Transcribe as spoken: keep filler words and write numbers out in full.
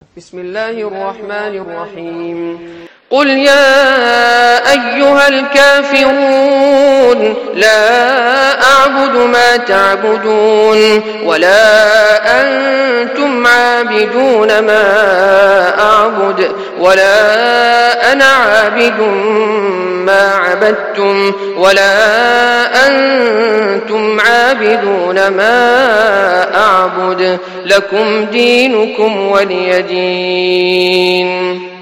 بسم الله الرحمن الرحيم قل يا أيها الكافرون لا أعبد ما تعبدون ولا أنتم عابدون ما أعبد ولا أنا عابد ما عبدتم ولا أنتم عابدون ما أعبد لكم دينكم ولي دين.